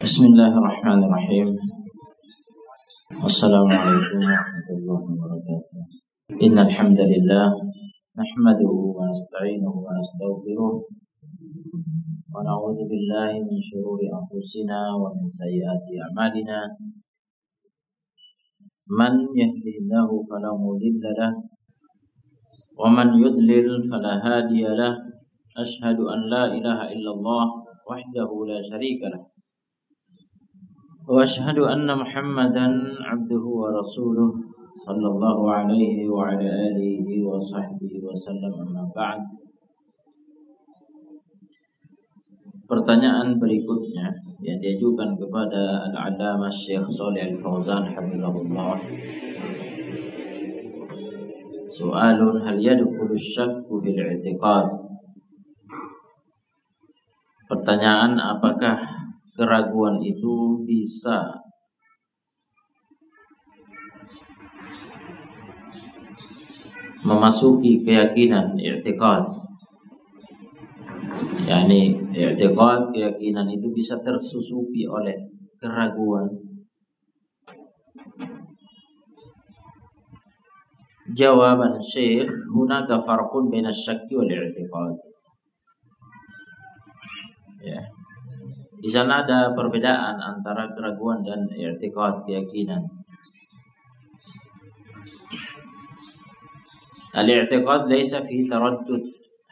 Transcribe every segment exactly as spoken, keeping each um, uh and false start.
Bismillahirrahmanirrahim. Wassalamualaikum warahmatullahi wabarakatuh. Innal hamdalillah nahmaduhu wa nasta'inuhu wa nastaghfiruh wa na'udzu billahi min shururi anfusina wa min sayyiati a'malina. Man yahdihillahu fala mudilla lahu wa man yudlil fala hadiya lahu. Asyhadu an la ilaha illallah wahdahu la syarika lahu wa asyhadu anna Muhammadan abduhu wa rasuluh sallallahu alaihi wa ala alihi wa sahbihi wa sallam, amma ba'd. Pertanyaan berikutnya yang diajukan kepada Al-Allamah Syekh Shalih Al-Fauzan hafizahullah. Soalun hal yadkhulu syakku fil i'tiqad. Pertanyaan, apakah keraguan itu bisa memasuki keyakinan i'tiqad? Yani i'tiqad, keyakinan itu bisa tersusupi oleh keraguan. Jawaban Syekh, hunaka farqun baina asy-syakki wal i'tiqad. Ya. Di sana ada perbedaan antara keraguan dan i'tiqad, keyakinan. Al-i'tiqad laisa fihi taraddud.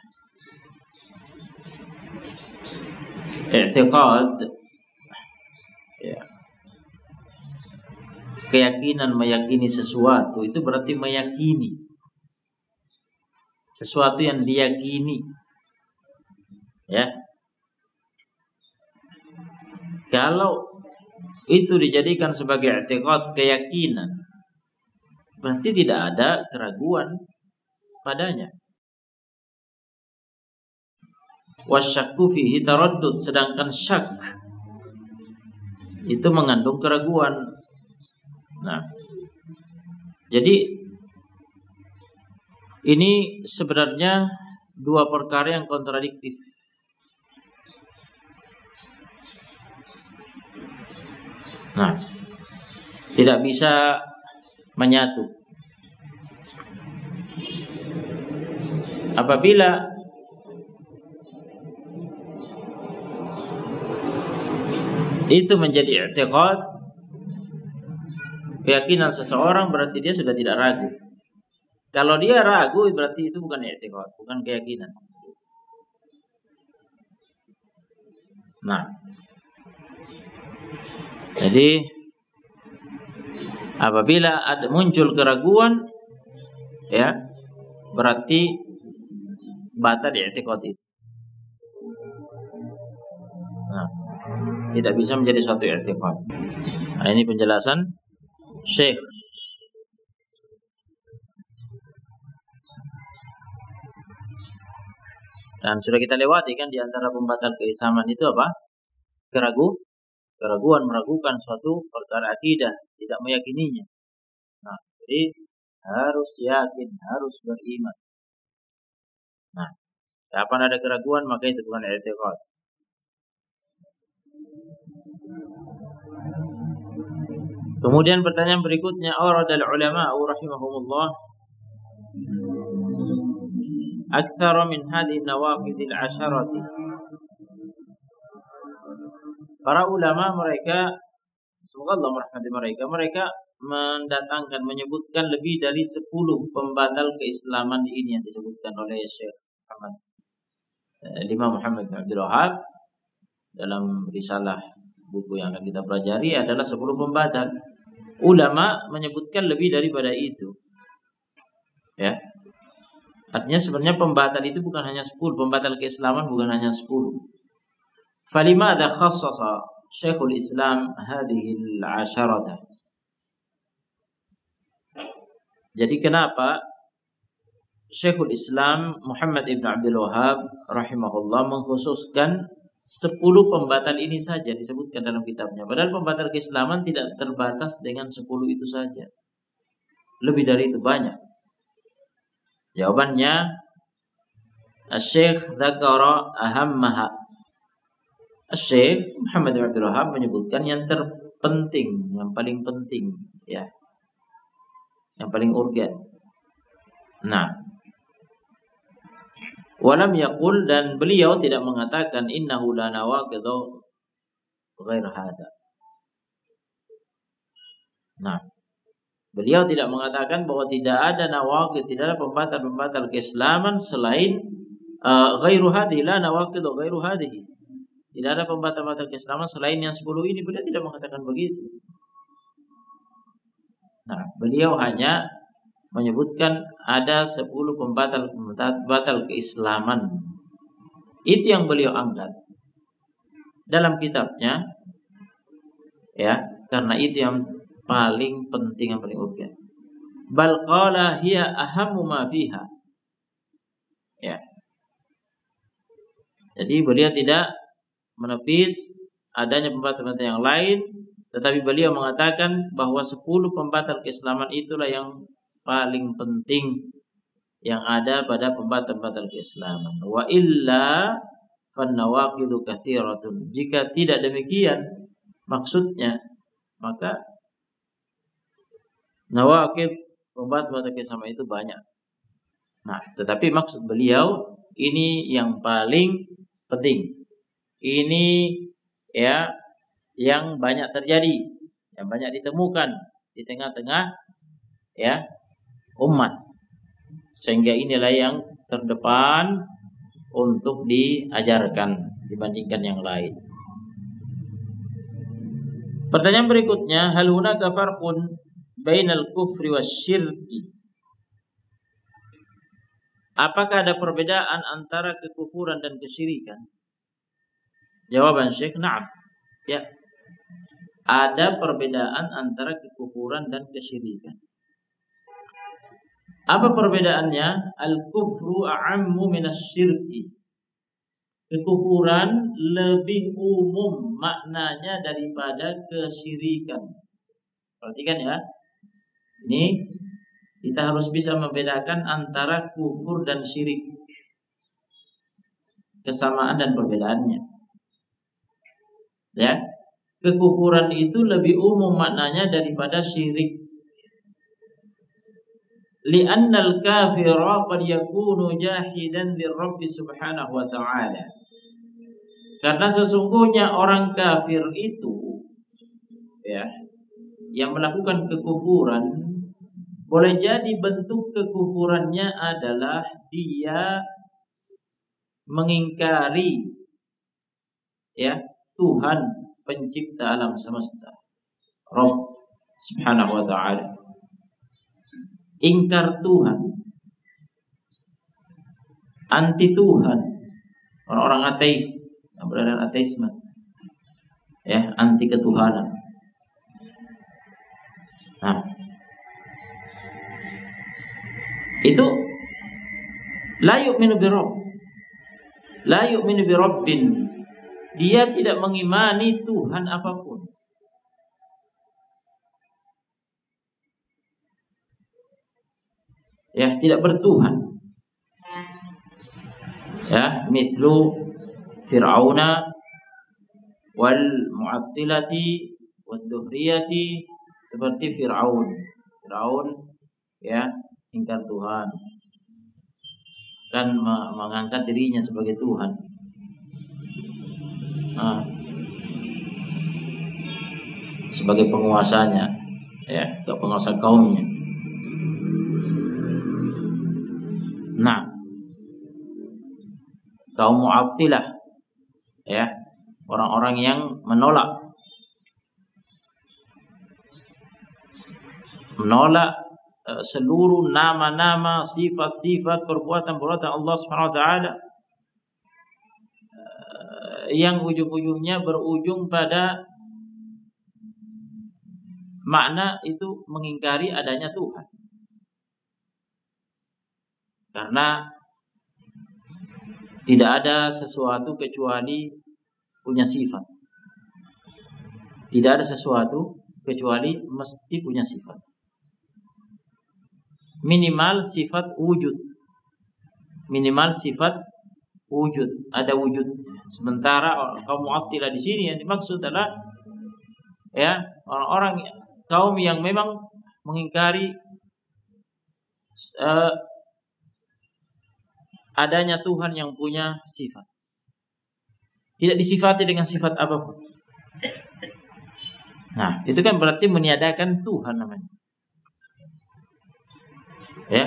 I'tiqad, ya, keyakinan, meyakini sesuatu, itu berarti meyakini sesuatu yang diyakini, ya. Kalau itu dijadikan sebagai i'tiqad, keyakinan, berarti tidak ada keraguan padanya. Wasyakku fihi taraddud, sedangkan syak itu mengandung keraguan. Nah, jadi ini sebenarnya dua perkara yang kontradiktif. Nah, tidak bisa menyatu. Apabila itu menjadi i'tiqad, keyakinan seseorang, berarti dia sudah tidak ragu. Kalau dia ragu, berarti itu bukan i'tiqad, bukan keyakinan. Nah, jadi apabila ada muncul keraguan, ya, berarti batal i'tiqad itu. Nah, tidak bisa menjadi suatu i'tiqad. Nah, ini penjelasan Syekh. Dan sudah kita lewati kan, di antara pembatal keislaman itu apa? Keragu, keraguan, meragukan suatu perkara akidah, tidak meyakininya. Nah, jadi harus yakin, harus beriman. Nah, kapan ada keraguan, maka itu bukan i'tiqad. Kemudian pertanyaan berikutnya, awradal ulama rahimahumullah aktsara min hadhihi nawaqidil asharati. Para ulama mereka, semoga Allah merahmati mereka, mereka mendatangkan, menyebutkan lebih dari sepuluh pembatal keislaman ini yang disebutkan oleh Syekh Muhammad Imam Muhammad bin Abdul Wahhab dalam risalah buku yang akan kita pelajari adalah sepuluh pembatal. Ulama menyebutkan lebih daripada itu. Ya. Artinya sebenarnya pembatal itu bukan hanya sepuluh, pembatal keislaman bukan hanya sepuluh. Falimada khassasa Syekhul Islam hadhihi al-asharata. Jadi kenapa Syekhul Islam Muhammad ibn Abdul Wahhab rahimahullah mengkhususkan sepuluh pembatal ini saja disebutkan dalam kitabnya. Padahal pembatal keislaman tidak terbatas dengan sepuluh itu saja. Lebih dari itu banyak. Jawabannya, Asy-Syaikh dzakara ahammaha. Syekh Muhammad bin Abdul Wahhab menyebutkan yang terpenting, yang paling penting, ya, yang paling urgen. Nah, walam yaqul, dan beliau tidak mengatakan innahu la nawaqidhu ghair hada. Nah, beliau tidak mengatakan bahwa tidak ada nawaqid, tidak ada pembatal-pembatal keislaman selain uh, ghairu hadhihi, la nawaqidhu ghairu hadhihi. Tidak ada pembatal-pembatal keislaman selain yang sepuluh ini. Beliau tidak mengatakan begitu. Nah, beliau hanya menyebutkan ada sepuluh pembatal-pembatal keislaman. Itu yang beliau angkat dalam kitabnya, ya, karena itu yang paling penting, yang paling urgen. Bal qala hiya ahammu ma fiha. Ya. Jadi beliau tidak menepis adanya pembatal-pembatal yang lain, tetapi beliau mengatakan bahwa sepuluh pembatal keislaman itulah yang paling penting yang ada pada pembatal-pembatal keislaman. Wa illa fannawaqidu katsiratun. Jika tidak demikian maksudnya, maka nawaqid, pembatal-pembatal keislaman itu banyak. Nah, tetapi maksud beliau ini yang paling penting. Ini, ya, yang banyak terjadi, yang banyak ditemukan di tengah-tengah, ya, umat, sehingga inilah yang terdepan untuk diajarkan dibandingkan yang lain. Pertanyaan berikutnya, hal hunaka farqun bainal kufri wasyirki? Apakah ada perbedaan antara kekufuran dan kesyirikan? Jawaban Syekh, na'am. Ya. Ada perbedaan antara kekufuran dan kesyirikan. Apa perbedaannya? Al-kufru a'ammu minasyirki. Kekufuran lebih umum maknanya daripada kesyirikan. Perhatikan ya. Ini kita harus bisa membedakan antara kufur dan syirik. Kesamaan dan perbedaannya. Ya, kekufuran itu lebih umum maknanya daripada syirik. Li'annal kafira qad yakunu jahidan lirabbi subhanahu wa ta'ala. Karena sesungguhnya orang kafir itu, ya, yang melakukan kekufuran, boleh jadi bentuk kekufurannya adalah dia mengingkari, ya, Tuhan pencipta alam semesta, Rabb subhanahu wa ta'ala. Ingkar Tuhan, anti Tuhan, orang-orang ateis yang berada ateisme, ya, anti ketuhanan. Nah, itu la yu'minu bi rabb, la yu'minu bi rabbin. Dia tidak mengimani Tuhan apapun. Ya, tidak bertuhan. Ya, mithlu Fir'auna wal mu'attilati wad duhriyati, seperti Fir'aun. Fir'aun, ya, ingkar Tuhan, kan mengangkat dirinya sebagai Tuhan. Nah, sebagai penguasanya, ya, ke penguasa kaumnya. Nah, kaum Mu'attilah, ya, orang-orang yang menolak menolak uh, seluruh nama-nama, sifat-sifat, perbuatan-perbuatan Allah Subhanahu wa taala, yang ujung-ujungnya berujung pada makna itu mengingkari adanya Tuhan. Karena tidak ada sesuatu kecuali punya sifat. Tidak ada sesuatu kecuali mesti punya sifat. Minimal sifat wujud. Minimal sifat wujud, ada wujudnya. Sementara kaum Mu'attilah di sini yang dimaksud adalah ya orang-orang kaum yang memang mengingkari uh, adanya Tuhan yang punya sifat. Tidak disifati dengan sifat apapun. Nah, itu kan berarti meniadakan Tuhan namanya. Ya.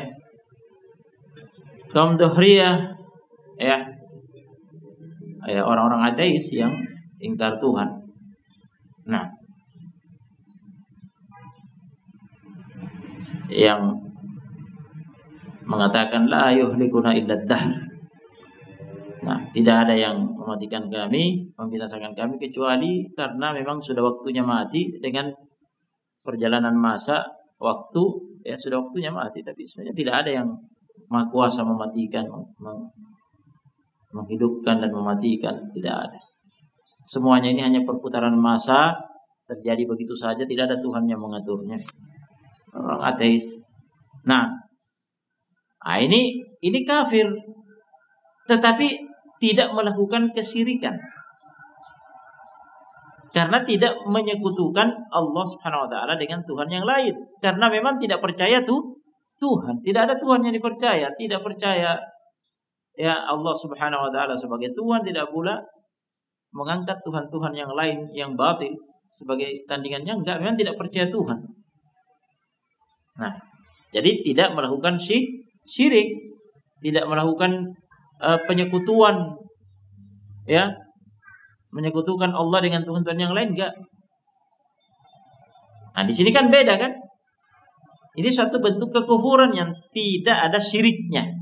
Kaum Dhahriyah ya. Ya orang-orang ateis yang ingkar Tuhan. Nah, yang mengatakan la yuhlikuna illa dahr. Nah, tidak ada yang mematikan kami, membinasakan kami kecuali karena memang sudah waktunya mati dengan perjalanan masa waktu ya sudah waktunya mati, tapi sebenarnya tidak ada yang Maha Kuasa mematikan, menghidupkan dan mematikan, tidak ada. Semuanya ini hanya perputaran masa, terjadi begitu saja, tidak ada Tuhan yang mengaturnya. Orang ateis. Nah, nah ini ini kafir, tetapi tidak melakukan kesyirikan karena tidak menyekutukan Allah Subhanahu wa taala dengan Tuhan yang lain, karena memang tidak percaya tuh Tuhan, tidak ada Tuhan yang dipercaya, tidak percaya ya Allah Subhanahu wa taala sebagai Tuhan, tidak pula mengangkat Tuhan-Tuhan yang lain yang batil sebagai tandingannya, enggak, memang tidak percaya Tuhan. Nah, jadi tidak melakukan syirik, tidak melakukan uh, penyekutuan, ya, menyekutukan Allah dengan Tuhan-Tuhan yang lain, enggak. Nah, di sini kan beda kan? Ini suatu bentuk kekufuran yang tidak ada syiriknya.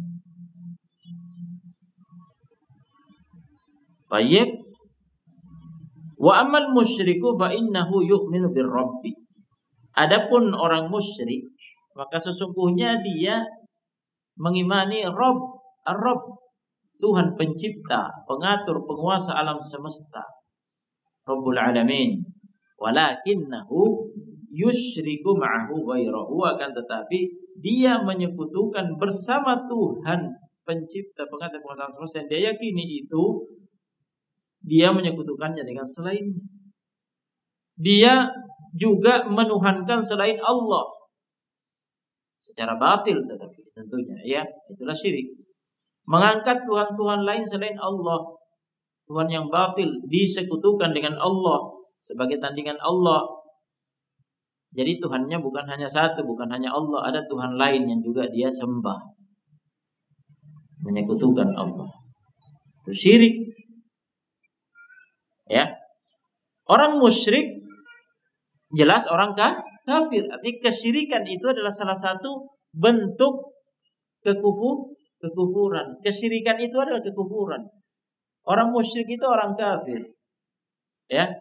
Baik. Wa amal musyriku fa innahu yu'minu birrabbi. Adapun orang musyrik, maka sesungguhnya dia mengimani Rabb, Ar-Rabb, Tuhan pencipta, pengatur, penguasa alam semesta, Rabbul Alamin. Walakinnahu yusyriku ma'ahu ghairahu, akan tetapi dia menyekutukan bersama Tuhan pencipta, pengatur, penguasa alam semesta, dia yakini itu, dia menyekutukannya dengan selainnya. Dia juga menuhankan selain Allah secara batil, tetapi tentunya ya itulah syirik. Mengangkat Tuhan-Tuhan lain selain Allah, Tuhan yang batil, disekutukan dengan Allah sebagai tandingan Allah. Jadi Tuhannya bukan hanya satu, bukan hanya Allah, ada Tuhan lain yang juga dia sembah, menyekutukan Allah. Itu syirik. Ya. Orang musyrik jelas orang kafir. Artinya kesyirikan itu adalah salah satu bentuk kekufur, kekufuran. Kesyirikan itu adalah kekufuran. Orang musyrik itu orang kafir. Ya.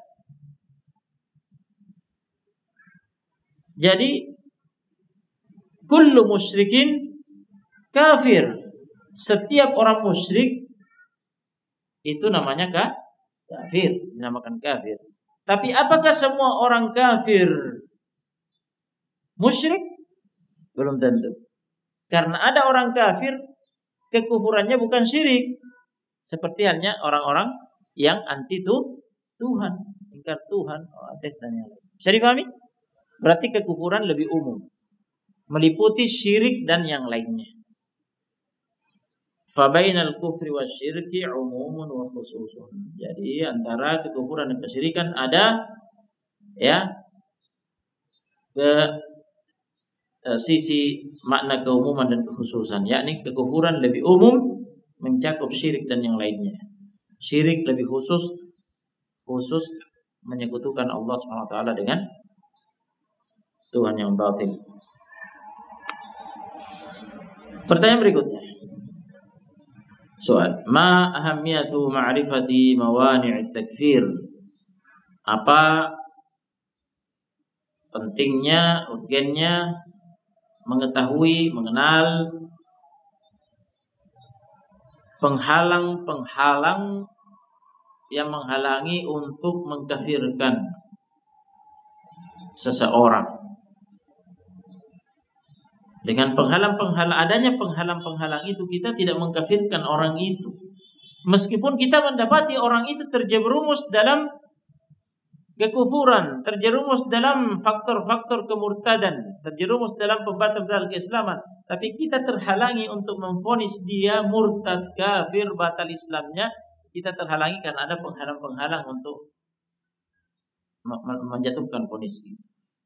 Jadi kullu musyrikin kafir. Setiap orang musyrik itu namanya kah? Kafir, dinamakan kafir. Tapi apakah semua orang kafir musyrik? Belum tentu. Karena ada orang kafir kekufurannya bukan syirik, seperti halnya orang-orang yang anti tuh Tuhan, ingkar Tuhan, ateis dan yang lain. Bisa dipahami? Berarti kekufuran lebih umum, meliputi syirik dan yang lainnya. Fabainal kufri wasyirki umumun wa khususun. Jadi antara kekufuran dan kesyirikan ada ya ke e, sisi makna keumuman dan kekhususan, yakni kekufuran lebih umum mencakup syirik dan yang lainnya. Syirik lebih khusus, khusus menyekutukan Allah Subhanahu wa taala dengan Tuhan yang batin. Pertanyaan berikutnya. Soal, ma ahamiyatu ma'rifati mawani' takfir? Apa pentingnya, urgennya mengetahui, mengenal penghalang-penghalang yang menghalangi untuk mengkafirkan seseorang. Dengan penghalang-penghalang, adanya penghalang-penghalang itu kita tidak mengkafirkan orang itu. Meskipun kita mendapati orang itu terjerumus dalam kekufuran, terjerumus dalam faktor-faktor kemurtadan, terjerumus dalam pembatal-pembatal keislaman, tapi kita terhalangi untuk memvonis dia murtad, kafir, batal Islamnya. Kita terhalangi karena ada penghalang-penghalang untuk menjatuhkan vonis itu.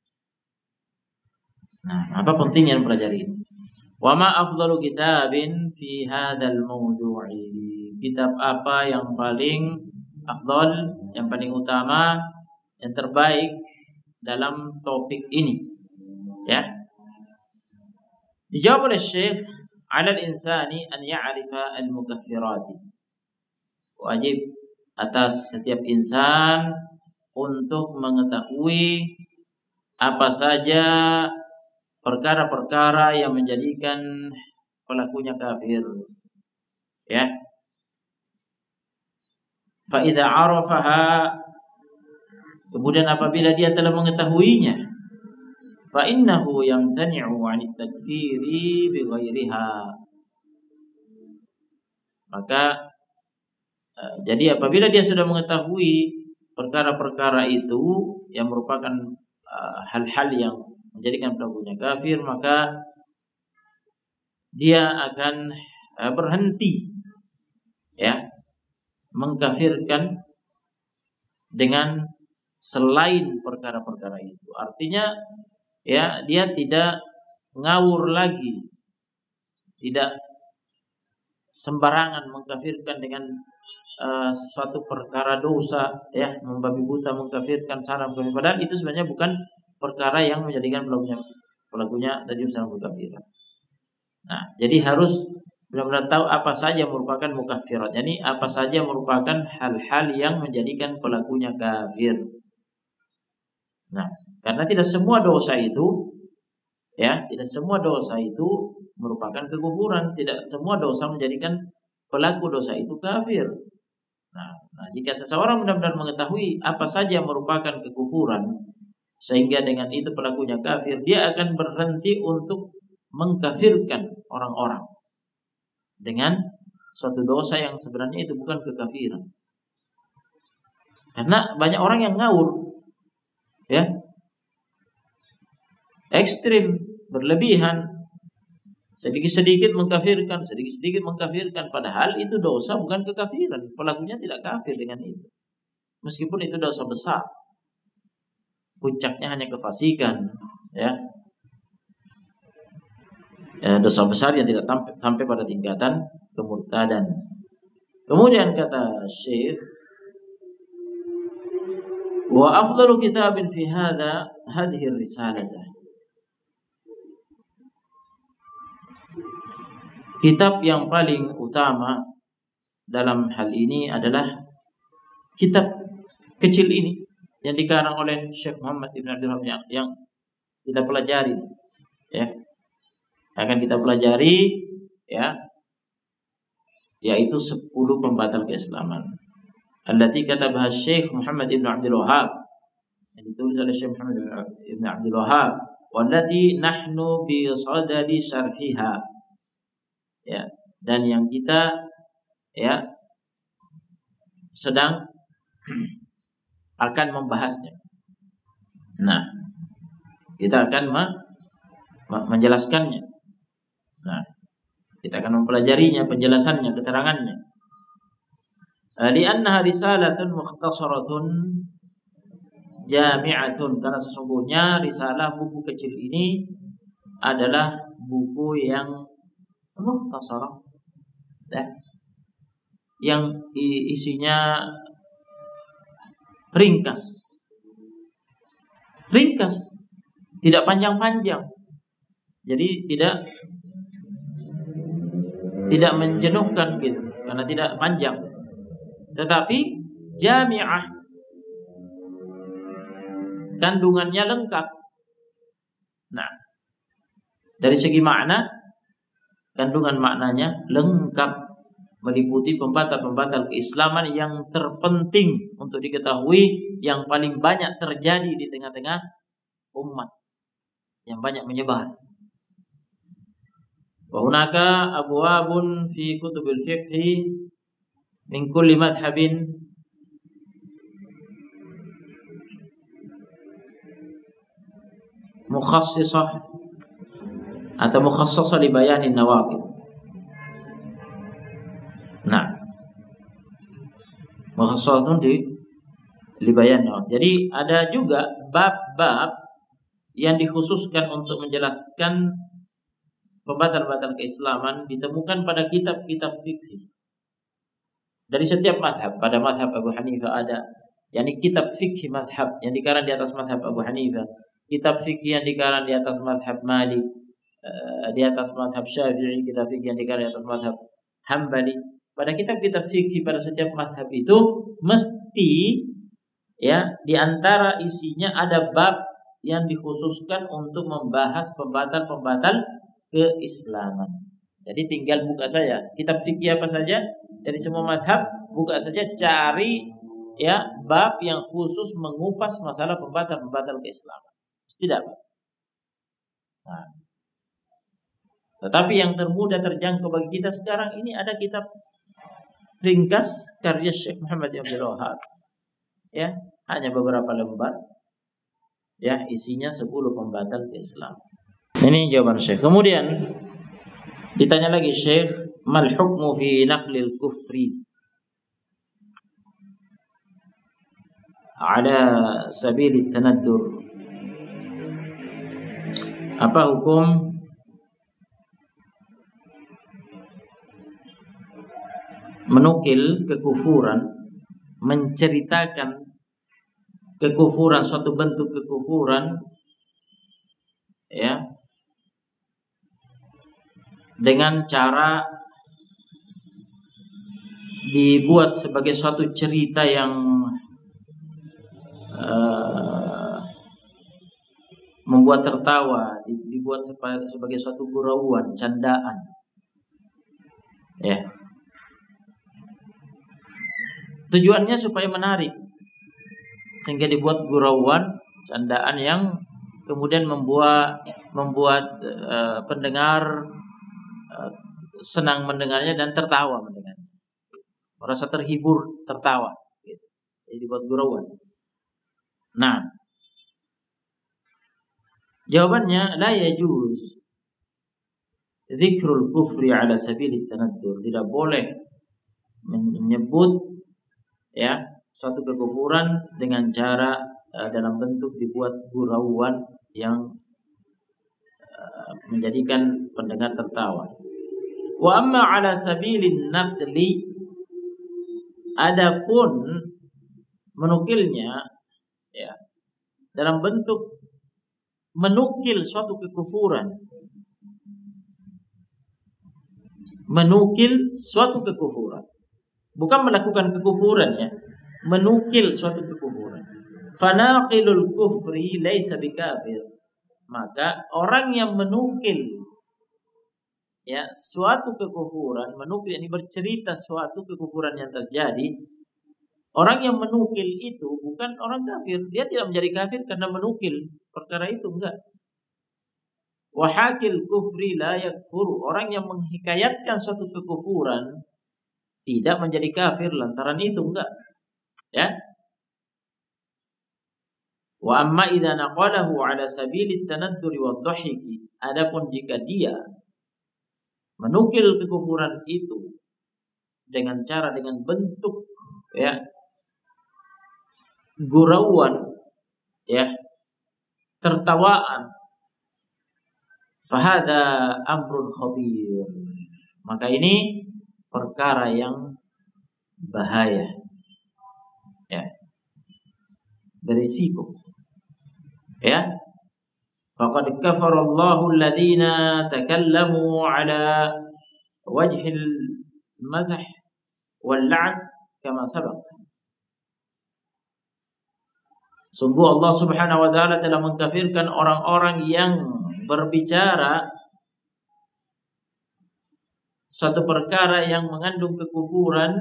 Nah, apa pentingnya mempelajari ini? Wa ma afdalu kitabin fi hadzal mawdu'i. Kitab apa yang paling afdal, yang paling utama, yang terbaik dalam topik ini? Ya. Dijawab oleh Syekh, "'Alal insani an ya'rifa al-mukaffirat." Wajib atas setiap insan untuk mengetahui apa saja perkara-perkara yang menjadikan pelakunya kafir. Ya. Fa idza 'arafaha, kemudian apabila dia telah mengetahuinya, fa innahu yamtani'u 'anit takfiri bi ghairiha. Maka uh, jadi apabila dia sudah mengetahui perkara-perkara itu yang merupakan uh, hal-hal yang menjadikan pelakunya kafir, maka dia akan uh, berhenti ya mengkafirkan dengan selain perkara-perkara itu. Artinya ya dia tidak ngawur lagi, tidak sembarangan mengkafirkan dengan uh, suatu perkara dosa, ya membabi buta mengkafirkan sana, padahal itu sebenarnya bukan perkara yang menjadikan pelakunya pelakunya tadi bersama mukaffirat. Nah, jadi harus benar-benar tahu apa saja merupakan mukaffirat. Yani apa saja merupakan hal-hal yang menjadikan pelakunya kafir. Nah, karena tidak semua dosa itu ya, tidak semua dosa itu merupakan kekufuran, tidak semua dosa menjadikan pelaku dosa itu kafir. Nah, nah jika seseorang benar-benar mengetahui apa saja merupakan kekufuran sehingga dengan itu pelakunya kafir, dia akan berhenti untuk mengkafirkan orang-orang dengan suatu dosa yang sebenarnya itu bukan kekafiran. Karena banyak orang yang ngawur, ya, ekstrim, berlebihan, sedikit-sedikit mengkafirkan, sedikit-sedikit mengkafirkan, padahal itu dosa bukan kekafiran. Pelakunya tidak kafir dengan itu, meskipun itu dosa besar. Puncaknya hanya kefasikan, ya. ya dosa besar yang tidak sampai pada tingkatan kemurtadan. Kemudian kata Syekh, wa afdalu kitabin fi hadha hadhihi risalata. Kitab yang paling utama dalam hal ini adalah kitab kecil ini yang dikarang oleh Syekh Muhammad Ibn Abdul Wahab yang, yang kita pelajari, ya, akan kita pelajari, ya, yaitu sepuluh pembatal keislaman. Allati katabaha Syekh Muhammad Ibn Abdul Wahab, yang ditulis oleh Syekh Muhammad Ibn Abdul Wahab, wallati nahnu bi sadadi syarhiha, ya, dan yang kita ya sedang akan membahasnya. Nah, kita akan me- me- menjelaskannya. Nah, kita akan mempelajarinya, penjelasannya, keterangannya. Li'annaha risalatun mukhtasaratun jami'atun, karena sesungguhnya risalah buku kecil ini adalah buku yang mukhtasarah, ya, yang isinya ringkas, ringkas, tidak panjang-panjang, jadi tidak tidak menjenuhkan gitu, karena tidak panjang, tetapi jami'ah, kandungannya lengkap. Nah, dari segi makna, kandungan maknanya lengkap, meliputi pembatal-pembatal keislaman yang terpenting untuk diketahui, yang paling banyak terjadi di tengah-tengah umat, yang banyak menyebar. Wa hunaka abwabun fi kutubil fiqhi min kulli madhhabin mukhassisah atau mukhassasah li bayanin nawaqid. Nah, mukhassasah di li bayan nawaqid. Jadi ada juga bab-bab yang dikhususkan untuk menjelaskan pembatal-pembatal keislaman ditemukan pada kitab-kitab fikih. Dari setiap madhab, pada madhab Abu Hanifah ada, yakni kitab fikih madhab yang dikarang di atas madhab Abu Hanifah, kitab fikih yang dikarang di atas madhab Malik, di atas madhab Syafi'i, kitab fikih yang dikarang di atas madhab Hambali. Pada kitab-kitab fikih pada setiap madhab itu mesti ya di antara isinya ada bab yang dikhususkan untuk membahas pembatal-pembatal keislaman. Jadi tinggal buka saja kitab fikih apa saja dari semua madhab, buka saja, cari ya bab yang khusus mengupas masalah pembatal-pembatal keislaman. Tidak. Nah, tetapi yang termudah terjangkau bagi kita sekarang ini ada kitab ringkas karya Syekh Muhammad bin Abdul Wahhab. Ya, hanya beberapa lembar. Ya, isinya sepuluh pembatal keislaman. Ini jawaban Syekh. Kemudian ditanya lagi Syekh, mal hukmu fi naqlil kufri ala sabil tanaddur? Apa hukum menukil kekufuran, menceritakan kekufuran, suatu bentuk kekufuran ya, dengan cara dibuat sebagai suatu cerita yang uh, membuat tertawa, dibuat sebagai suatu gurauan, candaan. Ya. Tujuannya supaya menarik, sehingga dibuat gurauan, candaan yang kemudian membuat membuat uh, pendengar uh, senang mendengarnya dan tertawa mendengarnya, merasa terhibur, tertawa. Gitu. Jadi dibuat gurauan. Nah, jawabannya la yajuz dzikrul kufri ala sabilit tanaddur. Tidak boleh menyebut ya suatu kekufuran dengan cara uh, dalam bentuk dibuat gurauan yang uh, menjadikan pendengar tertawa. Wa amma ala sabilin naqli, adapun menukilnya ya dalam bentuk menukil suatu kekufuran, menukil suatu kekufuran, bukan melakukan kekufuran ya, menukil suatu kekufuran. Fanaqilul kufri laisa bikafir. Maka orang yang menukil ya suatu kekufuran, menukil ini bercerita suatu kekufuran yang terjadi, orang yang menukil itu bukan orang kafir. Dia tidak menjadi kafir karena menukil perkara itu, enggak. Wahakil kufri la yakfur. Orang yang menghikayatkan suatu kekufuran tidak menjadi kafir lantaran itu, enggak. Ya. Wa amma idza naqalahu ala sabilit tanadduri wadh-dhahiki. Adapun jika dia menukil kekufuran itu dengan cara, dengan bentuk ya gurauan ya, tertawaan, fahada amrun khatir. Maka ini perkara yang bahaya ya, berisiko ya. Faqad kafara Allahu alladziina takallamu ala wajhil mazh wal la'b kama sabaq. Sungguh Allah Subhanahu wa taala telah mengkafirkan orang-orang yang berbicara suatu perkara yang mengandung kekufuran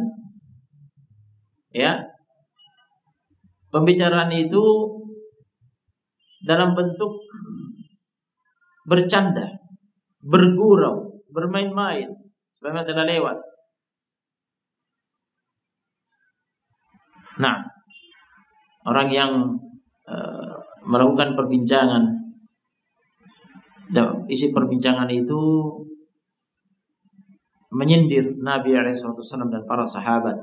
ya. Pembicaraan itu dalam bentuk bercanda, bergurau, bermain-main, sebagaimana telah lewat. Nah, orang yang uh, melakukan perbincangan, dan isi perbincangan itu menyindir Nabi alaihi wasallam dan para sahabat.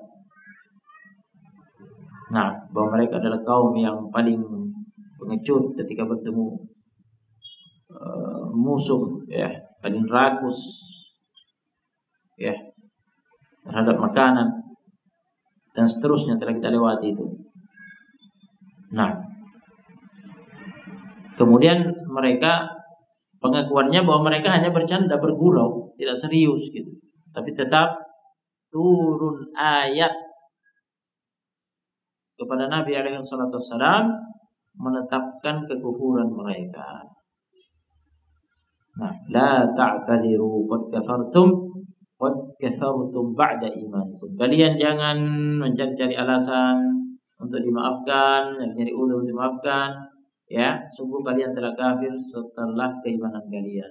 Nah, bahwa mereka adalah kaum yang paling pengecut ketika bertemu uh, musuh, ya, paling rakus, ya, terhadap makanan dan seterusnya telah kita lewati itu. Nah, kemudian mereka pengakuannya bahwa mereka hanya bercanda, bergurau, tidak serius gitu. Tapi tetap turun ayat kepada Nabi alaihi wasallam menetapkan kekufuran mereka. Nah, la ta'tadiru qad kafartum qad kafartum ba'da imanikum. Kalian jangan mencari-cari alasan untuk dimaafkan, mencari udzur untuk dimaafkan, ya, sungguh kalian telah kafir setelah keimanan kalian.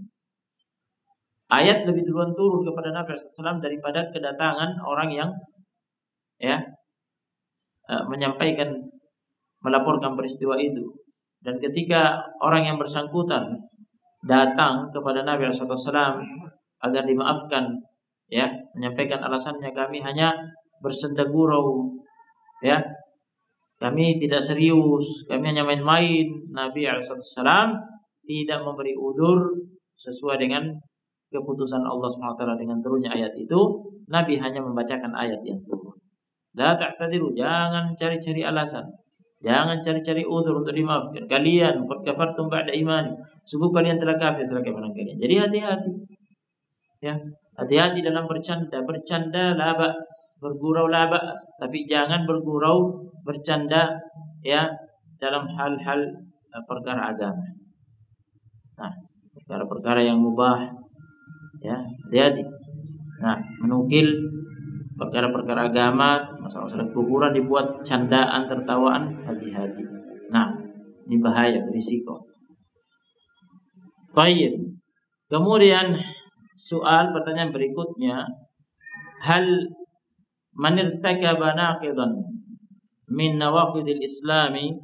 Ayat lebih duluan turun kepada Nabi shallallahu alaihi wasallam daripada kedatangan orang yang, ya, menyampaikan, melaporkan peristiwa itu. Dan ketika orang yang bersangkutan datang kepada Nabi shallallahu alaihi wasallam agar dimaafkan, ya, menyampaikan alasannya, kami hanya bersenda gurau, ya, kami tidak serius, kami hanya main-main. Nabi shallallahu alaihi wasallam tidak memberi udzur sesuai dengan keputusan Allah subhanahu wa taala. Dengan turunnya ayat itu, Nabi hanya membacakan ayat yang turun. La ta'tadiru, jangan cari-cari alasan, jangan cari-cari udzur untuk dimaafkan. Kalian qad kafartum ba'da iman, sungguh kalian telah kafir setelah keimanan kalian. Jadi hati-hati, ya, hati-hati dalam bercanda. Bercanda la ba's, bergurau la ba's, tapi jangan bergurau, bercanda, ya, dalam hal-hal uh, perkara agama. Nah, perkara-perkara yang mubah, ya, hati-hati. Nah, menukil perkara-perkara agama, masalah-masalah kuburan dibuat candaan, tertawaan, hati-hati. Nah, ini bahaya, berisiko. Baik. Kemudian soal pertanyaan berikutnya, hal man irtakaba naqidan min nawaqidil islami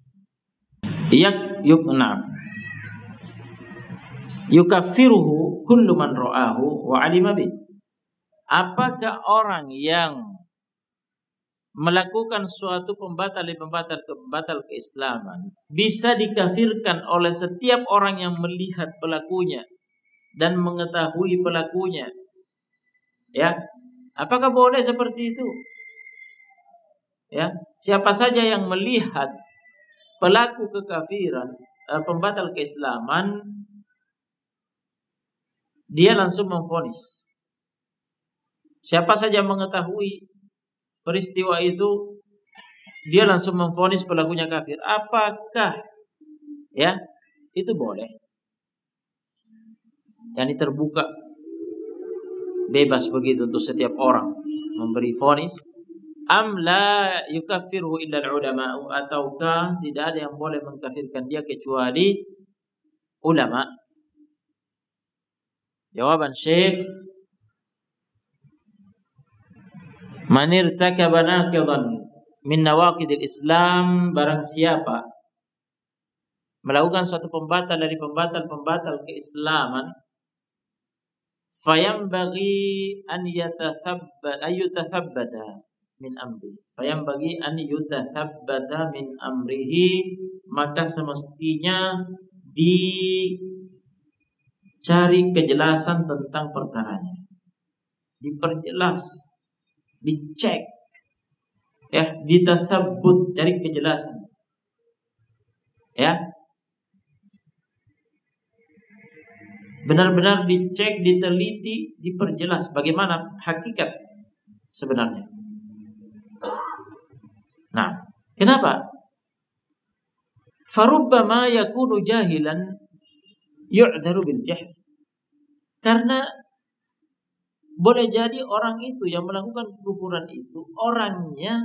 yak yukna yukaffiruhu kullu man ra'ahu wa 'alima bih. Apakah orang yang melakukan suatu pembatal pembatal pembatal keislaman bisa dikafirkan oleh setiap orang yang melihat pelakunya dan mengetahui pelakunya? Ya, apakah boleh seperti itu? Ya, siapa saja yang melihat pelaku kekafiran, eh, pembatal keislaman, dia langsung memvonis. Siapa saja mengetahui peristiwa itu, dia langsung memvonis pelakunya kafir. Apakah, ya, itu boleh? Yani terbuka, bebas begitu untuk setiap orang memberi vonis. Am la yukaffiruhu illa al-ulama, ataukah tidak ada yang boleh mengkafirkan dia kecuali ulama? Jawaban Syekh, man irtakaba naqidan min nawaqidil Islam, barang siapa melakukan suatu pembatal dari pembatal-pembatal keislaman, fayambaghi an yatathabbat ayyutathabbata min amri, fayambaghi an yutathabbata min amrihi, maka semestinya dicari kejelasan tentang perkaranya, diperjelas, dicek, ya, ditathabbut, cari kejelasan, ya, benar-benar dicek, diteliti, diperjelas bagaimana hakikat sebenarnya. Nah, kenapa? Farubbama yakunu jahilan yu'dharu bil jahl. Karena boleh jadi orang itu yang melakukan kekufuran itu orangnya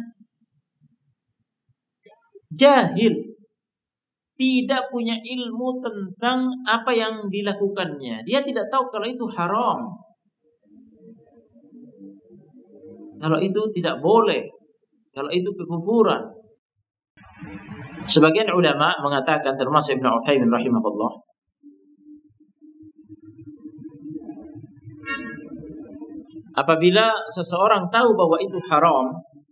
jahil, tidak punya ilmu tentang apa yang dilakukannya. Dia tidak tahu kalau itu haram, kalau itu tidak boleh, kalau itu kekufuran. Sebagian ulama mengatakan, termasuk Ibnu Utsaimin rahimahullah, apabila seseorang tahu bahwa itu haram,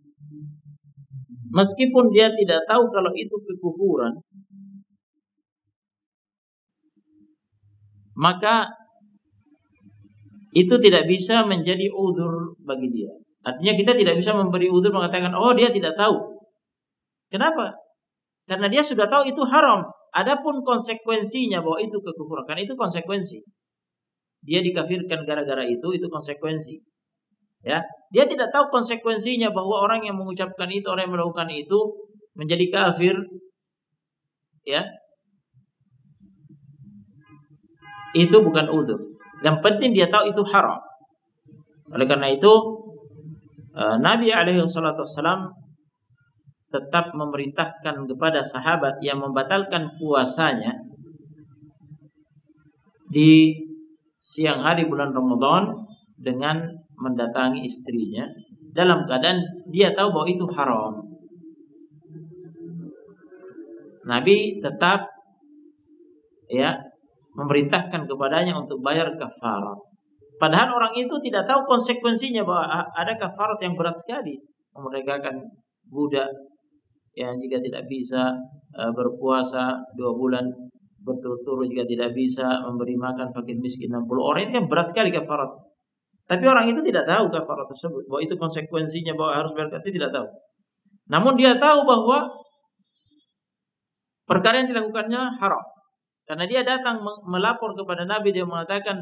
meskipun dia tidak tahu kalau itu kekufuran, maka itu tidak bisa menjadi udzur bagi dia. Artinya kita tidak bisa memberi udzur mengatakan, oh dia tidak tahu. Kenapa? Karena dia sudah tahu itu haram. Adapun konsekuensinya bahwa itu kekufuran, karena itu konsekuensi. Dia dikafirkan gara-gara itu, itu konsekuensi. Ya, dia tidak tahu konsekuensinya bahwa orang yang mengucapkan itu, orang yang melakukan itu menjadi kafir. Ya, itu bukan udzur. Yang penting dia tahu itu haram. Oleh karena itu, Nabi alaihi salatu wassalam tetap memerintahkan kepada sahabat yang membatalkan puasanya di siang hari bulan Ramadan dengan mendatangi istrinya dalam keadaan dia tahu bahwa itu haram. Nabi tetap ya memerintahkan kepadanya untuk bayar kafarat. Padahal orang itu tidak tahu konsekuensinya bahwa ada kafarat yang berat sekali, memerdekakan budak. Ya, jika tidak bisa uh, berpuasa dua bulan berturut-turut, jika tidak bisa memberi makan fakir miskin enam puluh orang, itu kan berat sekali kafarat. Tapi orang itu tidak tahu kafarat tersebut, bahwa itu konsekuensinya, bahwa harus berkati, tidak tahu. Namun dia tahu bahwa perkara yang dilakukannya haram. Karena dia datang melapor kepada Nabi, dia mengatakan,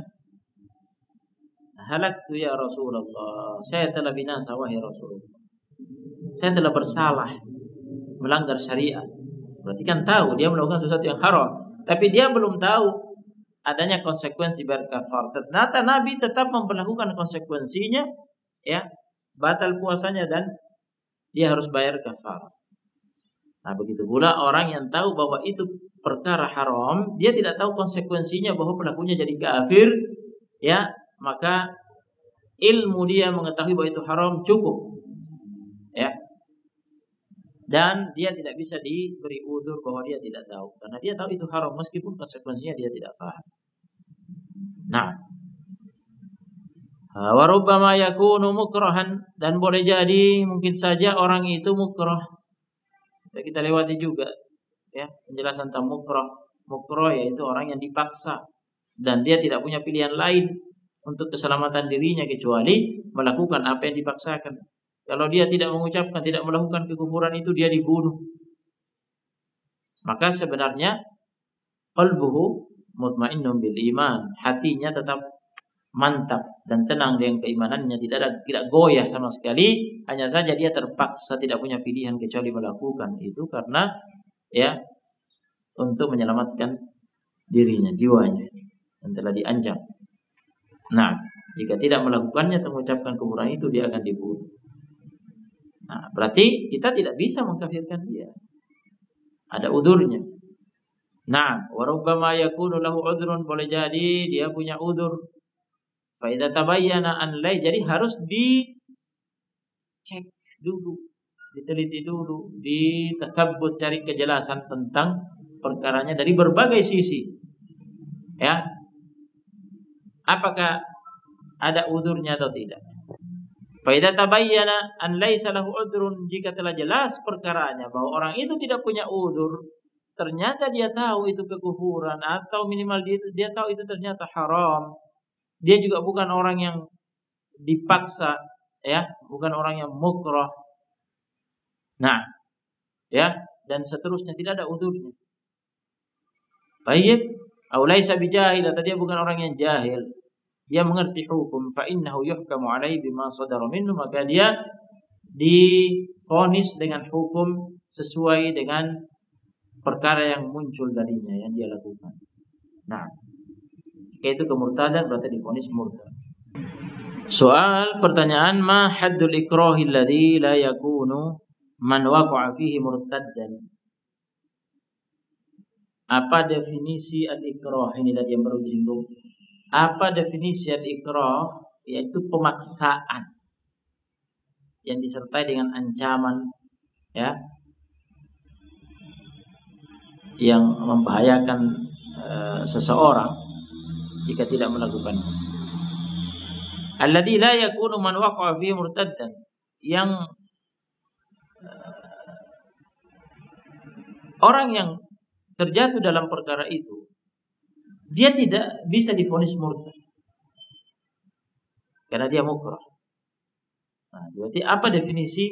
halaktu ya Rasulullah, saya telah binasa wahai Rasulullah. Saya telah bersalah, melanggar syariat. Berarti kan tahu dia melakukan sesuatu yang haram, tapi dia belum tahu adanya konsekuensi berkafar. Ternyata Nabi tetap memperlakukan konsekuensinya, ya, batal puasanya dan dia harus bayar kafar. Nah, begitu pula orang yang tahu bahwa itu perkara haram, dia tidak tahu konsekuensinya bahwa pelakunya jadi kafir, ya, maka ilmu dia mengetahui bahwa itu haram cukup, ya. Dan dia tidak bisa diberi udzur bahwa dia tidak tahu, karena dia tahu itu haram meskipun konsekuensinya dia tidak paham. Nah, wa rubbama yakunu mukrahan, dan boleh jadi mungkin saja orang itu mukrah. Kita lewati juga ya penjelasan tentang mukrah. Mukrah yaitu orang yang dipaksa dan dia tidak punya pilihan lain untuk keselamatan dirinya kecuali melakukan apa yang dipaksakan. Kalau dia tidak mengucapkan, tidak melakukan kekufuran itu, dia dibunuh. Maka sebenarnya qalbuhu mutmainnun bil iman, hatinya tetap mantap dan tenang dengan keimanannya, tidak ada tidak goyah sama sekali. Hanya saja dia terpaksa, tidak punya pilihan kecuali melakukan itu karena ya untuk menyelamatkan dirinya, jiwanya yang telah diancam. Nah, jika tidak melakukannya atau mengucapkan kekufuran itu, dia akan dibunuh. Nah, berarti kita tidak bisa mengkafirkan dia. Ada udzurnya. Nah, wa rubbama yakunu lahu udhrun, boleh jadi dia punya udzur. Fa idza tabayyana an la, jadi harus dicek dulu, diteliti dulu, ditathabbut, cari kejelasan tentang perkaranya dari berbagai sisi. Ya. Apakah ada udzurnya atau tidak? Fa idza tabayyana an laisa lahu udhrun, jika telah jelas perkaranya bahwa orang itu tidak punya udzur, ternyata dia tahu itu kekufuran atau minimal dia, dia tahu itu ternyata haram. Dia juga bukan orang yang dipaksa, ya, bukan orang yang mukrah. Nah, ya, dan seterusnya, tidak ada udzurnya. Baik, au laisa bijahil, atau dia bukan orang yang jahil. Dia mengerti hukum, fa innahu yuhkamu alaihi bima sadara minhu, maka dia divonis dengan hukum sesuai dengan perkara yang muncul darinya, yang dia lakukan. Nah, jika itu kemurtadan berarti divonis murtad. Soal pertanyaan, ma haddul ikrahi alladhi la yakunu man waqa'a fihi murtaddan. Apa definisi al-ikrah? Ini tadi yang baru disinggung. Apa definisi al-ikrah? Yaitu pemaksaan. yang disertai dengan ancaman, ya, yang membahayakan uh, seseorang jika tidak melakukannya. Alladzi la yakunu man waqa'a fihi murtaddan, yang uh, orang yang terjatuh dalam perkara itu dia tidak bisa divonis murtad karena dia mukrah. Nah, berarti apa definisi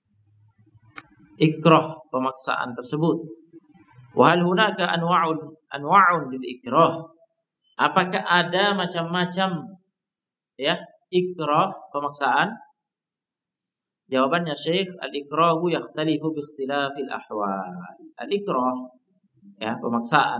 ikrah, pemaksaan tersebut? Wa hal hunaka anwa'un anwa'un lil ikrah? Apakah ada macam-macam, ya, ikrah, pemaksaan? Jawabannya Syekh, al-ikrahu yakhtalifu bi ikhtilafil ahwal. Al-ikrah, ya, pemaksaan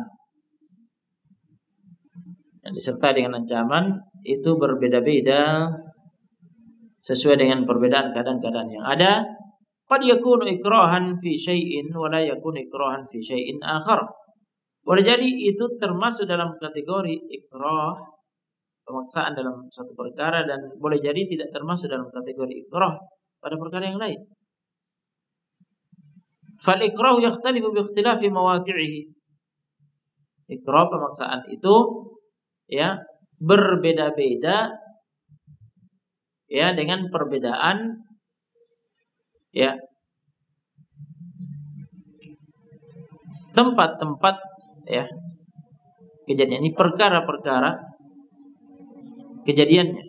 yang disertai dengan ancaman itu berbeda-beda sesuai dengan perbedaan keadaan-keadaan yang ada. Qad yakunu ikrahan fi syai'in wa la yakunu ikrahan fi syai'in akhar. Boleh jadi itu termasuk dalam kategori ikrah, pemaksaan dalam suatu perkara, dan boleh jadi tidak termasuk dalam kategori ikrah pada perkara yang lain. Fal ikrahu yakhtalifu bi ikhtilafi mawaqi'ihi. Ikrah, pemaksaan itu, ya, berbeda-beda, ya, dengan perbedaan, ya, tempat-tempat, ya, kejadian. Ini perkara-perkara kejadiannya.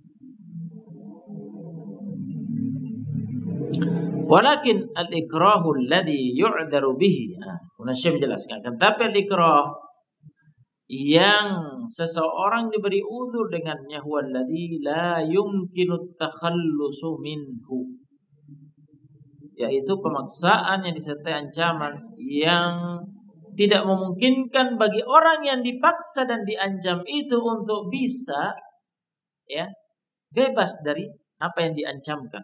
Walakin al-ikrahu alladhi yu'daru bihi. Nah, Syekh menjelaskan, tapi al-ikrah yang seseorang diberi uzur dengannya, huwa alladhi la yumkinu at-takhallusu minhu, yaitu pemaksaan yang disertai ancaman yang tidak memungkinkan bagi orang yang dipaksa dan diancam itu untuk bisa, ya, bebas dari apa yang diancamkan.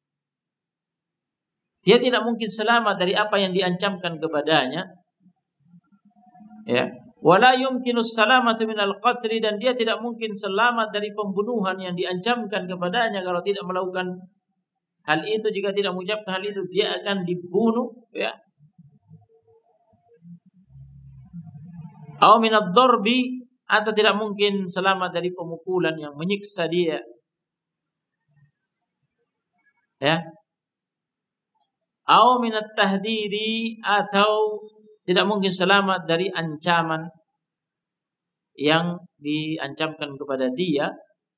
Dia tidak mungkin selamat dari apa yang diancamkan kepadanya, ya. Wala yumkinu salamatu minal qatli, dan dia tidak mungkin selamat dari pembunuhan yang diancamkan kepadanya kalau tidak melakukan hal itu. Jika tidak mengucapkan hal itu, dia akan dibunuh, ya. Aw minad darbi, atau tidak mungkin selamat dari pemukulan yang menyiksa dia, ya. Aw minat tahdidi, atau tidak mungkin selamat dari ancaman yang diancamkan kepada dia,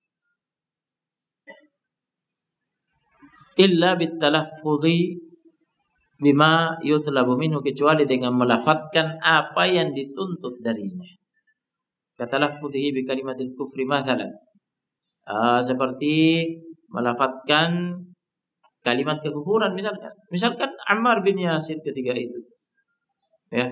illa bitalaffudhi bima yutlabu minhu, kecuali dengan melafadzkan apa yang dituntut darinya. Katalaffudhi bi kalimatil kufri mathalan, uh, seperti melafadzkan kalimat kekufuran, misalkan misalkan Ammar bin Yasir ketika itu, ya,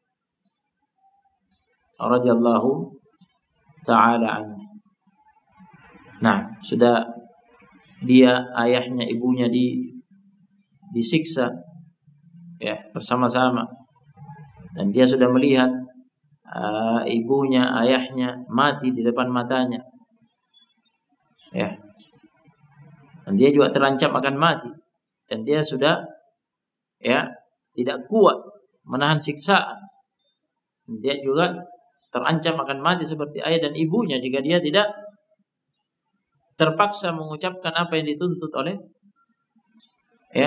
radhiyallahu ta'ala anhu. Nah, sudah dia, ayahnya, ibunya di disiksa, ya, bersama-sama, dan dia sudah melihat uh, ibunya, ayahnya mati di depan matanya, ya, dan dia juga terancam akan mati, dan dia sudah, ya, tidak kuat menahan siksaan. Dia juga terancam akan mati seperti ayah dan ibunya jika dia tidak terpaksa mengucapkan apa yang dituntut oleh, ya,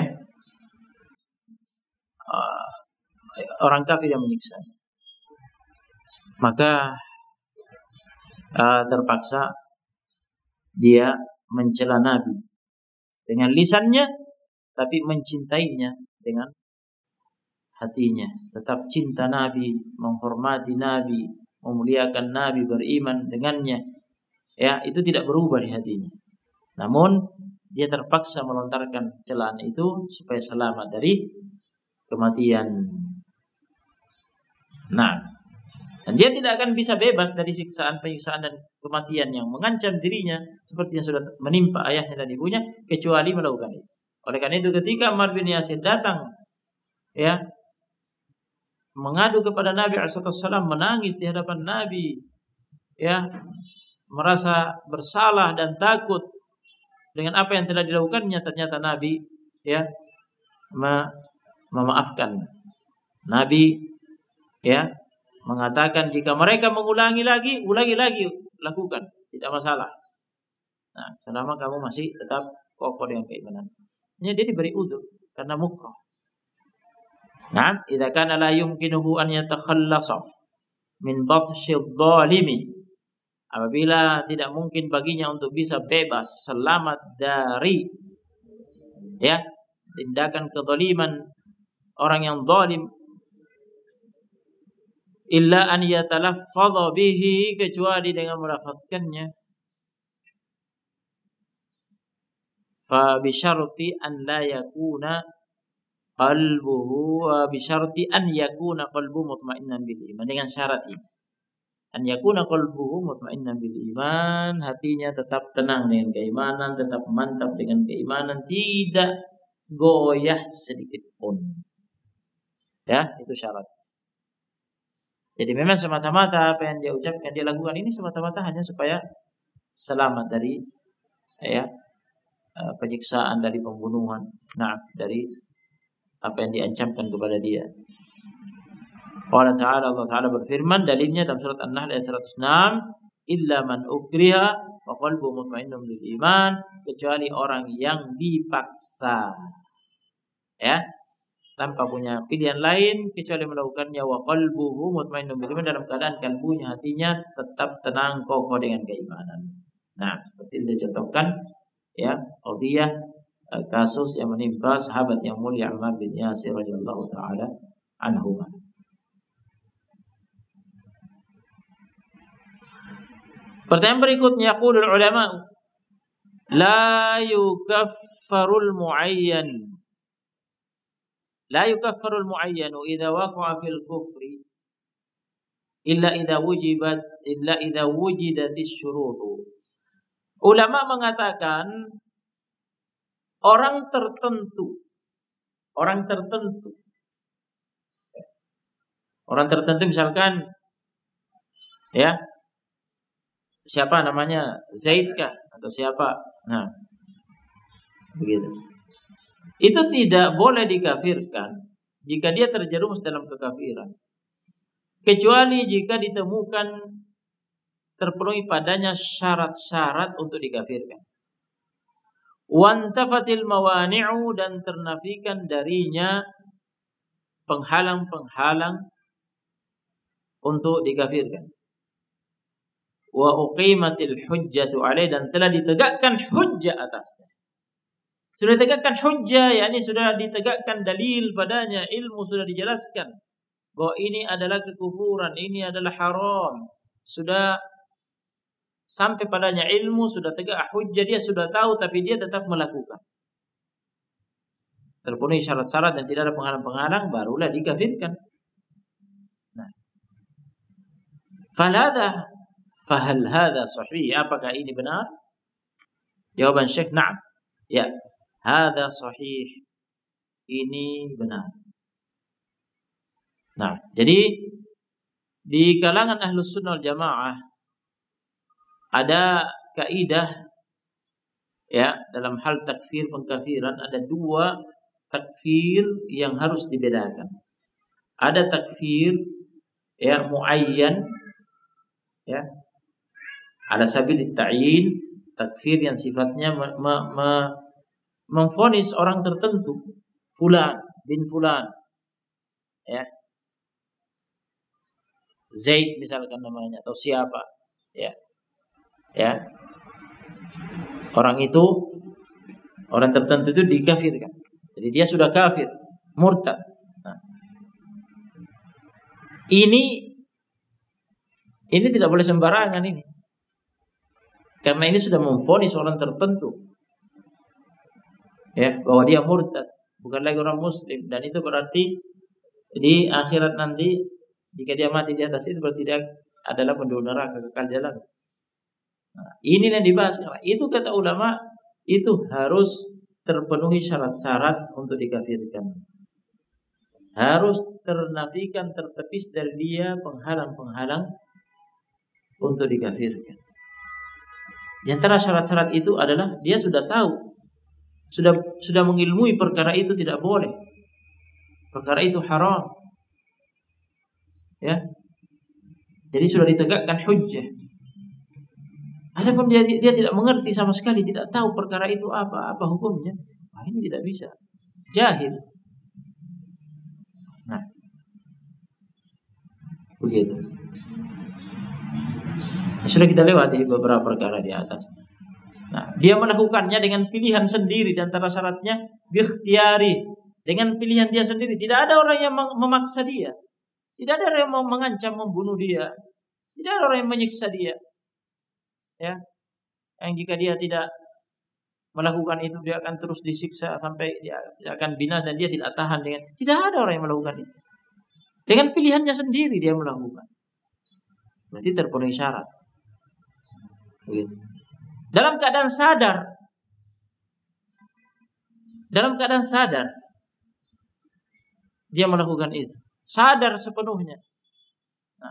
uh, orang kafir yang menyiksa. Maka uh, terpaksa dia mencela Nabi dengan lisannya, tapi mencintainya dengan hatinya. Tetap cinta Nabi, menghormati Nabi, memuliakan Nabi, beriman dengannya, ya, itu tidak berubah di hatinya. Namun dia terpaksa melontarkan celaan itu supaya selamat dari kematian. Nah, dan dia tidak akan bisa bebas dari siksaan, penyiksaan, dan kematian yang mengancam dirinya seperti yang sudah menimpa ayahnya dan ibunya, kecuali melakukan itu. Oleh karena itu, ketika Ammar bin Yasir datang, ya, mengadu kepada Nabi shallallahu alaihi wasallam, menangis di hadapan Nabi, ya, merasa bersalah dan takut, dengan apa yang telah dilakukannya, ternyata Nabi ya ma memaafkan. Nabi ya mengatakan jika mereka mengulangi lagi, ulangi lagi, lakukan, tidak masalah. Nah, selama kamu masih tetap kokoh dengan keimanan. Ini dia diberi udzur karena mukrah. Nah, idza kana la yumkinuhu an yatakhallasa min batshidh zalimi. Apabila tidak mungkin baginya untuk bisa bebas, selamat dari ya tindakan kezaliman orang yang zalim, illa an yatalaffadha bihi, kecuali dengan melafazkannya, fa bi syarti an la yakuna qalbuhu wa bi syarti an yakuna qalbuhu mutmainnan bil iman, dengan syarat ini, an yakuna qalbuhu mutmainnan bil iman, hatinya tetap tenang dengan keimanan, tetap mantap dengan keimanan, tidak goyah sedikit pun. Ya, itu syarat. Jadi memang semata-mata apa yang dia ucapkan, dia lakukan ini semata-mata hanya supaya selamat dari ya penyiksaan, dari pembunuhan, nah dari apa yang diancamkan kepada dia. Allah Ta'ala, Allah Ta'ala berfirman, dalilnya dalam surat An-Nahl ayat seratus enam, illa man ukriha wa qalbuhu mutmainnun bil iman, kecuali orang yang dipaksa ya, tanpa punya pilihan lain kecuali melakukannya, wa qalbuhu mutmainnun bil iman, dalam keadaan kalbunya, hatinya tetap tenang kokoh dengan keimanan. Nah, seperti yang dicontohkan ya, qadhiyah kasus yang menimpa sahabat yang mulia Ammar bin Yasir radhiyallahu taala anhu. Pertanyaan berikutnya, yaqulul ulama la yukaffarul muayyan la yukaffarul muayyan idza waqa'a fil kufri illa idza wujibat illa idza wujidatis syurut. Ulama mengatakan orang tertentu orang tertentu orang tertentu misalkan ya, siapa namanya, Zaid kah atau siapa, nah begitu, itu tidak boleh dikafirkan jika dia terjerumus dalam kekafiran, kecuali jika ditemukan terpenuhi padanya syarat-syarat untuk dikafirkan. Wantafatil mawani'u, dan ternafikan darinya penghalang-penghalang untuk dikafirkan. Wa uqimatil hujjatu alaih, dan telah ditegakkan hujjah atasnya. Sudah ditegakkan hujjah, yakni sudah ditegakkan dalil padanya, ilmu sudah dijelaskan bahwa ini adalah kekufuran, ini adalah haram. Sudah sampai padanya ilmu, sudah tegak hujjah, dia sudah tahu tapi dia tetap melakukan. Terpenuhi syarat-syarat dan tidak ada penghalang-penghalang, barulah dikafirkan. Nah, falada fahal hadha sahih, apakah ini benar? Jawaban Syekh, na'am. Ya, hadha sahih, ini benar. Nah, jadi di kalangan Ahlus Sunnah wal Jamaah ada kaidah ya, dalam hal takfir pengkafiran ada dua takfir yang harus dibedakan. Ada takfir ya muayyan ya, ala sabil ta'yin, takfir yang sifatnya me, me, me, memvonis orang tertentu, fulan bin fulan ya, Zaid misalkan namanya, atau siapa ya ya, orang itu, orang tertentu itu dikafirkan, jadi dia sudah kafir, murtad. Nah, ini ini tidak boleh sembarangan ini, karena ini sudah memvonis orang tertentu ya bahwa dia murtad, bukan lagi orang muslim, dan itu berarti di akhirat nanti jika dia mati di atas itu berarti dia adalah penduduk neraka kekal jalan. Nah, ini yang dibahas. Itu kata ulama, itu harus terpenuhi syarat-syarat untuk dikafirkan. Harus ternafikan, tertepis dari dia penghalang-penghalang untuk dikafirkan. Di antara syarat-syarat itu adalah dia sudah tahu, sudah sudah mengilmui perkara itu tidak boleh, perkara itu haram, ya. Jadi sudah ditegakkan hujjah. Adapun dia dia tidak mengerti sama sekali, tidak tahu perkara itu apa, apa hukumnya, nah, ini tidak bisa, jahil. Nah, begitu. Sudah kita lewati beberapa perkara di atas. Nah, dia melakukannya dengan pilihan sendiri, dan antara syaratnya bikhtiyari, dengan pilihan dia sendiri. Tidak ada orang yang memaksa dia, tidak ada orang yang mau mengancam membunuh dia, tidak ada orang yang menyiksa dia. Ya, yang jika dia tidak melakukan itu dia akan terus disiksa sampai dia, dia akan binasa dan dia tidak tahan dengan. Tidak ada orang yang melakukan itu. Dengan pilihannya sendiri dia melakukan. Berarti terpenuhi syarat. Begitu. Dalam keadaan sadar, dalam keadaan sadar, dia melakukan itu, sadar sepenuhnya. Nah.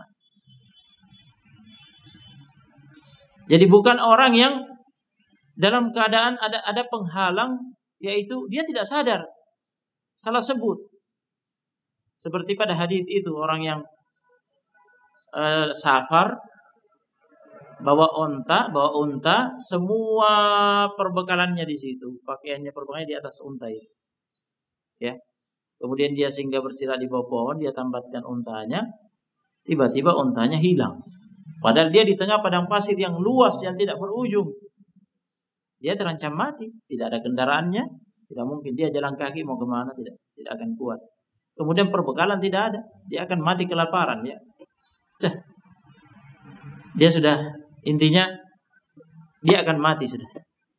Jadi bukan orang yang dalam keadaan ada ada penghalang, yaitu dia tidak sadar, salah sebut. Seperti pada hadis itu, orang yang uh, safar, bawa unta, bawa unta, semua perbekalannya di situ, pakaiannya perbekalannya di atas unta itu, ya. Kemudian dia singgah bersirah di bawah pohon, dia tambatkan untanya, tiba-tiba untanya hilang. Padahal dia di tengah padang pasir yang luas yang tidak berujung. Dia terancam mati, tidak ada kendaraannya, tidak mungkin dia jalan kaki mau kemana, tidak, tidak akan kuat. Kemudian perbekalan tidak ada, dia akan mati kelaparan, ya. Sudah, dia sudah. Intinya dia akan mati sudah.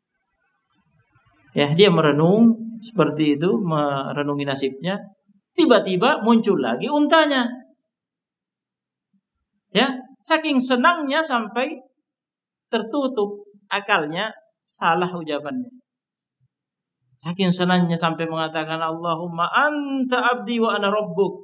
Ya, dia merenung seperti itu, merenungi nasibnya. Tiba-tiba muncul lagi untanya. Ya, saking senangnya sampai tertutup akalnya, salah ucapannya. Saking senangnya sampai mengatakan Allahumma anta abdi wa ana rabbuk.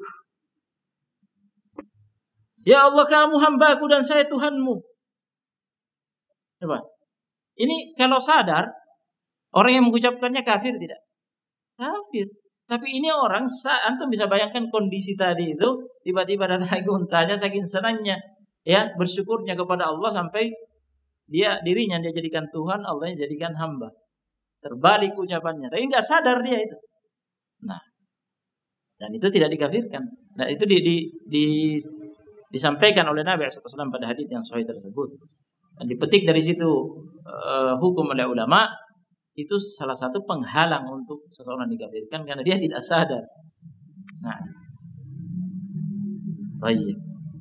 Ya Allah, kamu hambaku dan saya Tuhanmu. Coba. Ini kalau sadar, orang yang mengucapkannya kafir tidak? Kafir. Tapi ini orang, antum bisa bayangkan kondisi tadi itu, tiba-tiba datang lagi untanya, saking senangnya, ya, bersyukurnya kepada Allah sampai dia dirinya dia jadikan Tuhan, Allahnya jadikan hamba. Terbalik ucapannya. Tapi nggak sadar dia itu. Nah, dan itu tidak dikafirkan. Nah, itu di, di, di, disampaikan oleh Nabi shallallahu alaihi wasallam pada hadits yang sahih tersebut. Dan dipetik dari situ uh, hukum oleh ulama, itu salah satu penghalang untuk seseorang dikafirkan karena dia tidak sadar. Nah, baik.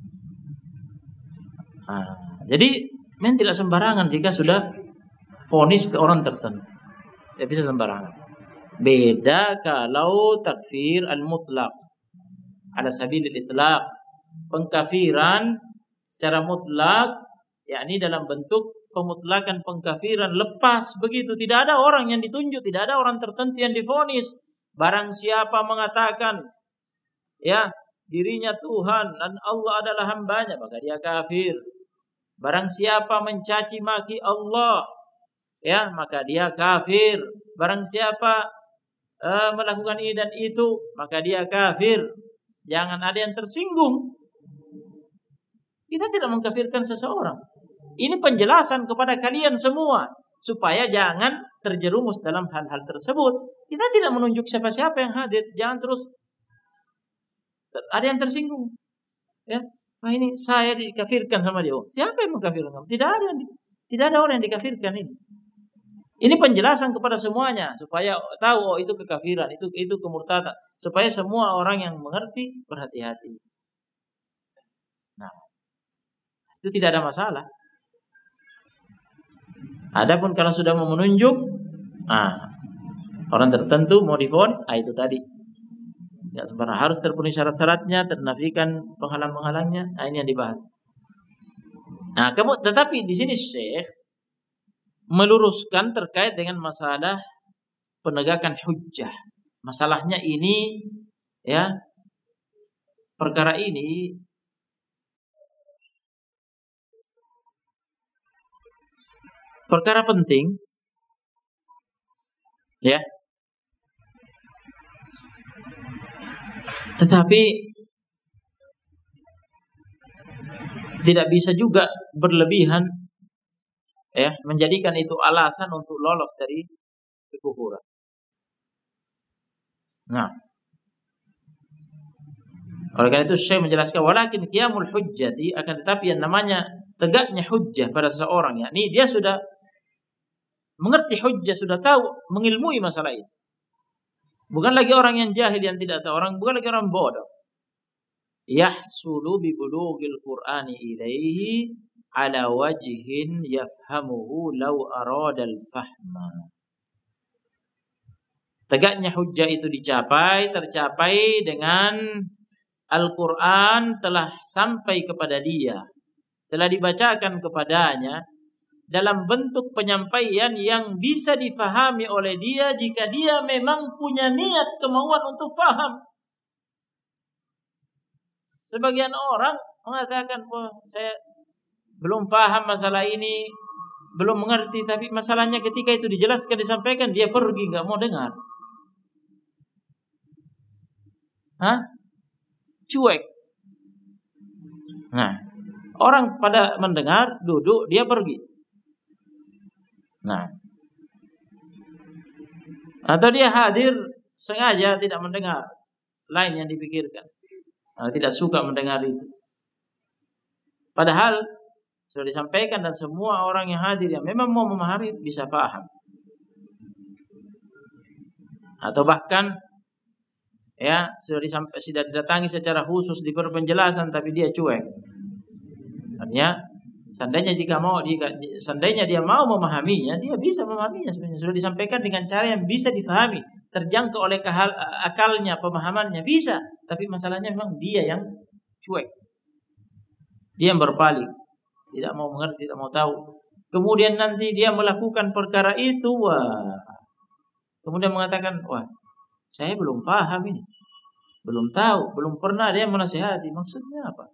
Nah, jadi men tidak sembarangan jika sudah vonis ke orang tertentu. Tidak bisa sembarangan. Beda kalau takfir al-mutlaq ala sabilil itlaq, pengkafiran secara mutlak, yakni dalam bentuk pemutlakan pengkafiran lepas begitu, tidak ada orang yang ditunjuk, tidak ada orang tertentu yang divonis. Barang siapa mengatakan ya dirinya Tuhan dan Allah adalah hambanya, maka dia kafir. Barang siapa mencaci maki Allah, ya, maka dia kafir. Barang siapa uh, melakukan ini dan itu, maka dia kafir. Jangan ada yang tersinggung. Kita tidak mengkafirkan seseorang. Ini penjelasan kepada kalian semua supaya jangan terjerumus dalam hal-hal tersebut. Kita tidak menunjuk siapa-siapa yang hadir. Jangan terus ada yang tersinggung. Ya, nah ini saya dikafirkan sama dia. Oh, siapa yang mengkafirkan kamu? Tidak ada, tidak ada orang yang dikafirkan ini. Ini penjelasan kepada semuanya supaya tahu oh itu kekafiran, itu itu kemurtadan, supaya semua orang yang mengerti berhati-hati. Nah, itu tidak ada masalah. Adapun kalau sudah mau menunjuk, nah, orang tertentu mau divonis, ah itu tadi. Ya, sebenarnya harus terpenuhi syarat-syaratnya, ternafikan penghalang-penghalangnya. Nah, ini yang dibahas. Nah, kamu tetapi di sini Syekh meluruskan terkait dengan masalah penegakan hujjah. Masalahnya ini, ya, perkara ini perkara penting, ya. Tetapi tidak bisa juga berlebihan, ya, menjadikan itu alasan untuk lolos dari kekufuran. Nah, oleh karena itu Syekh menjelaskan walakin qiyamul hujjati, akan tetapi yang namanya tegaknya hujjah pada seseorang, yakni dia sudah mengerti hujjah, sudah tahu, mengilmui masalah itu. Bukan lagi orang yang jahil yang tidak tahu, orang bukan lagi orang bodoh. Yahsulu bi bulughil Qur'ani ilaihi ala wajhin yafhamuhu law arada al-fahma. Tegaknya hujjah itu dicapai, tercapai dengan Al-Quran telah sampai kepada dia, telah dibacakan kepadanya dalam bentuk penyampaian yang bisa difahami oleh dia jika dia memang punya niat kemauan untuk faham. Sebagian orang mengatakan, wah, saya belum faham masalah ini, belum mengerti, tapi masalahnya ketika itu dijelaskan, disampaikan, dia pergi, nggak mau dengar. Hah? Cuek. Nah, orang pada mendengar, duduk, dia pergi. Nah, atau dia hadir sengaja tidak mendengar, lain yang dipikirkan, nah, tidak suka mendengar itu. Padahal sudah disampaikan dan semua orang yang hadir yang memang mau memahami bisa paham. Atau bahkan, ya, sudah disampai, sudah didatangi secara khusus diberi penjelasan tapi dia cuek. Artinya, seandainya jika mau, jika, seandainya dia mau memahaminya, dia bisa memahaminya sebenarnya. Sudah disampaikan dengan cara yang bisa difahami, terjangkau oleh kehal, akalnya, pemahamannya bisa. Tapi masalahnya memang dia yang cuek, dia yang berpaling, tidak mau mengerti, tidak mau tahu. Kemudian nanti dia melakukan perkara itu, wah, kemudian mengatakan, wah, saya belum paham ini, belum tahu, belum pernah dia menasihati. Maksudnya apa?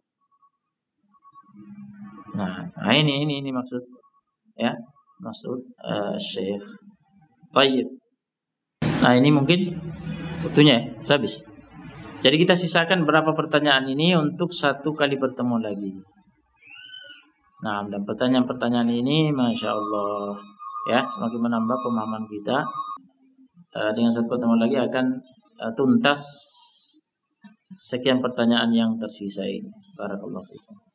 Nah, nah ini ini ini maksud, ya, maksud uh, Syekh. Baik. Nah, ini mungkin waktunya ya, habis. Jadi kita sisakan berapa pertanyaan ini untuk satu kali bertemu lagi. Nah, dan pertanyaan-pertanyaan ini, masya Allah, ya, semakin menambah pemahaman kita. Uh, dengan satu pertemuan lagi akan uh, tuntas sekian pertanyaan yang tersisa ini. Barakallahu fiikum.